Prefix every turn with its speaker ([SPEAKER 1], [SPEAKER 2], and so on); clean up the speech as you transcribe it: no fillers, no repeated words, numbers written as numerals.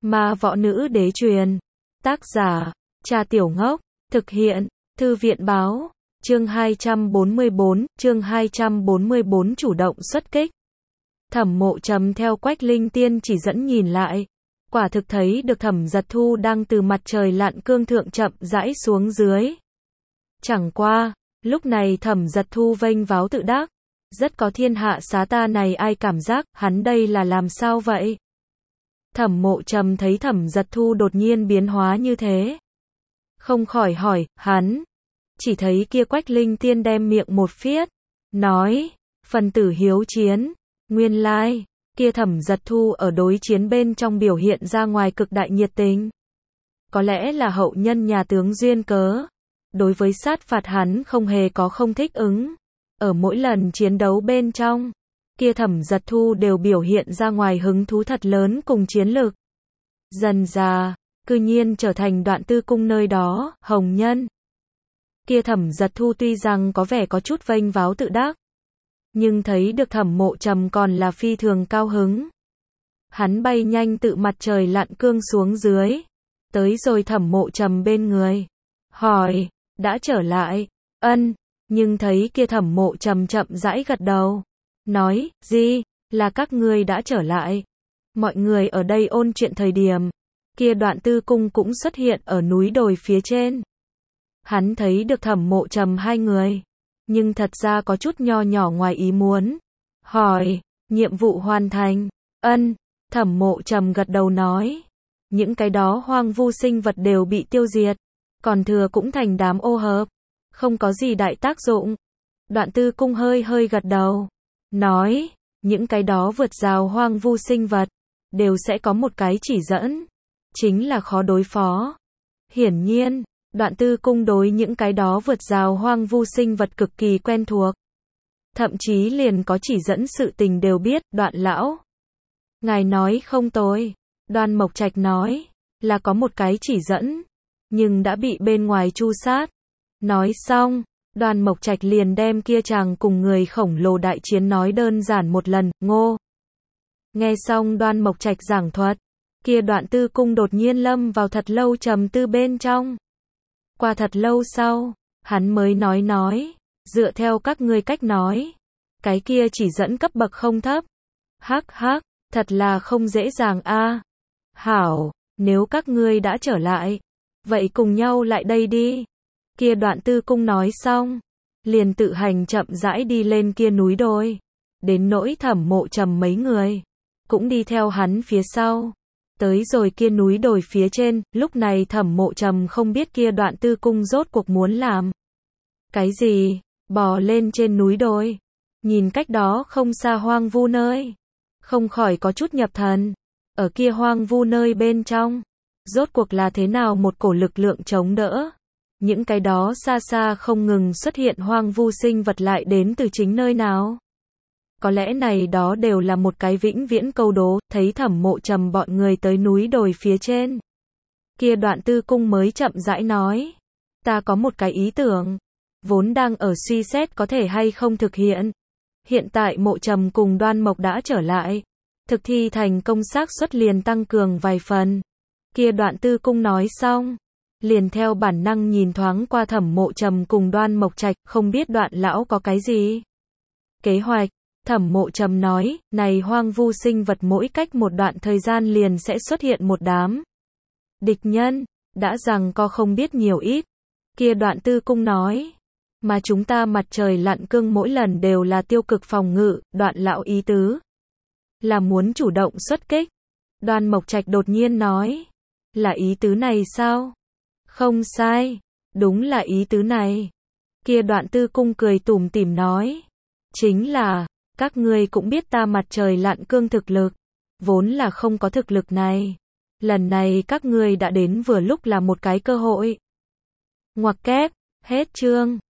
[SPEAKER 1] Ma Võ Nữ Đế truyền. Tác giả, Trà Tiểu Ngốc. Thực hiện, Thư viện Báo. Chương 244 chủ động xuất kích. Thẩm Mộ Trầm theo Quách Linh Tiên chỉ dẫn nhìn lại. Quả thực thấy được Thẩm Giật Thu đang từ mặt trời lặn cương thượng chậm rãi xuống dưới. Chẳng qua, lúc này Thẩm Giật Thu vênh váo tự đắc. Rất có thiên hạ xá ta này ai cảm giác, hắn đây là làm sao vậy? Thẩm Mộ Trầm thấy Thẩm Giật Thu đột nhiên biến hóa như thế. Không khỏi hỏi, hắn. Chỉ thấy kia Quách Linh Tiên đem miệng một phiết. Nói, phần tử hiếu chiến. Nguyên lai, kia Thẩm Giật Thu ở đối chiến bên trong biểu hiện ra ngoài cực đại nhiệt tình. Có lẽ là hậu nhân nhà tướng duyên cớ. Đối với sát phạt hắn không hề có không thích ứng. Ở mỗi lần chiến đấu bên trong, kia Thẩm Giật Thu đều biểu hiện ra ngoài hứng thú thật lớn cùng chiến lực. Dần dà, cư nhiên trở thành Đoạn Tư Cung nơi đó, hồng nhân. Kia Thẩm Giật Thu tuy rằng có vẻ có chút vênh váo tự đắc, nhưng thấy được Thẩm Mộ Trầm còn là phi thường cao hứng. Hắn bay nhanh tự mặt trời lặn cương xuống dưới, tới rồi Thẩm Mộ Trầm bên người. Hỏi, đã trở lại? Ân, nhưng thấy kia Thẩm Mộ Trầm chậm rãi gật đầu. Nói, gì, là các ngươi đã trở lại. Mọi người ở đây ôn chuyện thời điểm, kia Đoạn Tư Cung cũng xuất hiện ở núi đồi phía trên. Hắn thấy được Thẩm Mộ Trầm hai người, nhưng thật ra có chút nho nhỏ ngoài ý muốn. Hỏi, nhiệm vụ hoàn thành. Ân, Thẩm Mộ Trầm gật đầu nói. Những cái đó hoang vu sinh vật đều bị tiêu diệt, còn thừa cũng thành đám ô hợp, không có gì đại tác dụng. Đoạn Tư Cung hơi hơi gật đầu, nói, những cái đó vượt rào hoang vu sinh vật, đều sẽ có một cái chỉ dẫn, chính là khó đối phó. Hiển nhiên, Đoạn Tư Cung đối những cái đó vượt rào hoang vu sinh vật cực kỳ quen thuộc. Thậm chí liền có chỉ dẫn sự tình đều biết. Đoạn lão, ngài nói không tồi. Đoan Mộc Trạch nói, là có một cái chỉ dẫn, nhưng đã bị bên ngoài tru sát. Nói xong, Đoan Mộc Trạch liền đem kia chàng cùng người khổng lồ đại chiến nói đơn giản một lần. Ngô. Nghe xong Đoan Mộc Trạch giảng thuật, kia Đoạn Tư Cung đột nhiên lâm vào thật lâu trầm tư bên trong. Qua thật lâu sau, hắn mới nói, dựa theo các ngươi cách nói, cái kia chỉ dẫn cấp bậc không thấp. Hắc hắc, thật là không dễ dàng a. Hảo, nếu các ngươi đã trở lại, vậy cùng nhau lại đây đi. Kia Đoạn Tư Cung nói xong, liền tự hành chậm rãi đi lên kia núi đồi. Đến nỗi Thẩm Mộ Trầm mấy người, cũng đi theo hắn phía sau. Tới rồi kia núi đồi phía trên, lúc này Thẩm Mộ Trầm không biết kia Đoạn Tư Cung rốt cuộc muốn làm cái gì. Bò lên trên núi đồi, nhìn cách đó không xa hoang vu nơi, không khỏi có chút nhập thần. Ở kia hoang vu nơi bên trong, rốt cuộc là thế nào một cổ lực lượng chống đỡ. Những cái đó xa xa không ngừng xuất hiện hoang vu sinh vật lại đến từ chính nơi nào. Có lẽ này đó đều là một cái vĩnh viễn câu đố. Thấy Thẩm Mộ Trầm bọn người tới núi đồi phía trên, kia Đoạn Tư Cung mới chậm rãi nói, ta có một cái ý tưởng, vốn đang ở suy xét có thể hay không thực hiện. Hiện tại Mộ Trầm cùng Đoan Mộc đã trở lại, thực thi thành công xác suất liền tăng cường vài phần. Kia Đoạn Tư Cung nói xong, liền theo bản năng nhìn thoáng qua Thẩm Mộ Trầm cùng Đoan Mộc Trạch, không biết Đoạn lão có cái gì kế hoạch. Thẩm Mộ Trầm nói, này hoang vu sinh vật mỗi cách một đoạn thời gian liền sẽ xuất hiện một đám địch nhân, đã rằng co không biết nhiều ít. Kia Đoạn Tư Cung nói, mà chúng ta mặt trời lặn cương mỗi lần đều là tiêu cực phòng ngự. Đoạn lão ý tứ là muốn chủ động xuất kích. Đoan Mộc Trạch đột nhiên nói, là ý tứ này sao? Không sai, đúng là ý tứ này. Kia Đoạn Tư Cung cười tủm tỉm nói, chính là, các ngươi cũng biết ta mặt trời lặn cương thực lực, vốn là không có thực lực này. Lần này các ngươi đã đến vừa lúc là một cái cơ hội. Ngoặc kép, hết chương.